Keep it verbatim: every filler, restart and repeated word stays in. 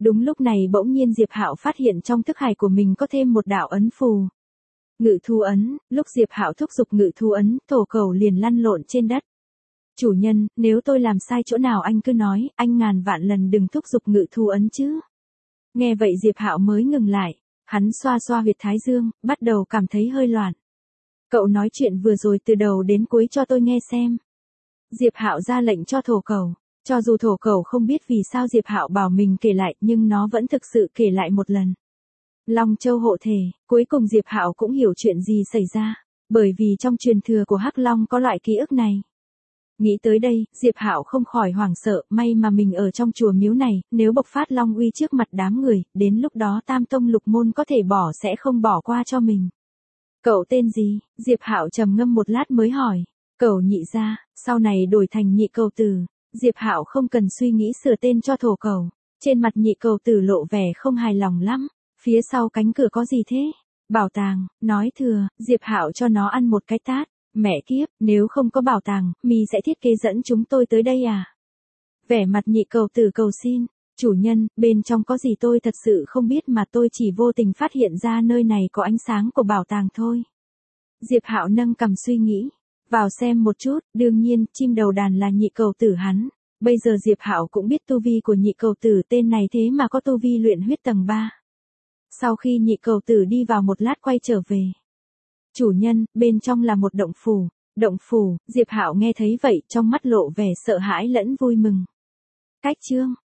Đúng lúc này bỗng nhiên Diệp Hạo phát hiện trong thức hải của mình có thêm một đạo ấn phù. Ngự thú ấn, lúc Diệp Hạo thúc giục ngự thú ấn, thổ cẩu liền lăn lộn trên đất. Chủ nhân, nếu tôi làm sai chỗ nào anh cứ nói, anh ngàn vạn lần đừng thúc giục ngự thú ấn chứ. Nghe vậy Diệp Hạo mới ngừng lại, hắn xoa xoa huyệt thái dương, bắt đầu cảm thấy hơi loạn. Cậu nói chuyện vừa rồi từ đầu đến cuối cho tôi nghe xem. Diệp Hạo ra lệnh cho thổ cẩu, cho dù thổ cẩu không biết vì sao Diệp Hạo bảo mình kể lại, nhưng nó vẫn thực sự kể lại một lần. Long Châu hộ thể, cuối cùng Diệp Hạo cũng hiểu chuyện gì xảy ra, bởi vì trong truyền thừa của Hắc Long có loại ký ức này. Nghĩ tới đây, Diệp Hạo không khỏi hoảng sợ, may mà mình ở trong chùa miếu này, nếu bộc phát long uy trước mặt đám người, đến lúc đó Tam Tông Lục Môn có thể bỏ sẽ không bỏ qua cho mình. Cậu tên gì? Diệp Hạo trầm ngâm một lát mới hỏi. Cẩu Nhị gia, sau này đổi thành Nhị Cẩu Tử. Diệp Hạo không cần suy nghĩ sửa tên cho thổ cẩu. Trên mặt Nhị Cẩu Tử lộ vẻ không hài lòng lắm. Phía sau cánh cửa có gì thế? Bảo tàng, nói thừa, Diệp Hạo cho nó ăn một cái tát. Mẹ kiếp, nếu không có bảo tàng, mi sẽ thiết kế dẫn chúng tôi tới đây à? Vẻ mặt Nhị Cẩu Tử cầu xin, chủ nhân, bên trong có gì tôi thật sự không biết mà tôi chỉ vô tình phát hiện ra nơi này có ánh sáng của bảo tàng thôi. Diệp Hạo nâng cằm suy nghĩ, vào xem một chút, đương nhiên, chim đầu đàn là Nhị Cẩu Tử hắn. Bây giờ Diệp Hạo cũng biết tu vi của Nhị Cẩu Tử, tên này thế mà có tu vi luyện huyết tầng ba. Sau khi Nhị Cẩu Tử đi vào một lát quay trở về. Chủ nhân, bên trong là một động phủ. Động phủ, Diệp Hạo nghe thấy vậy, trong mắt lộ vẻ sợ hãi lẫn vui mừng. Cách chương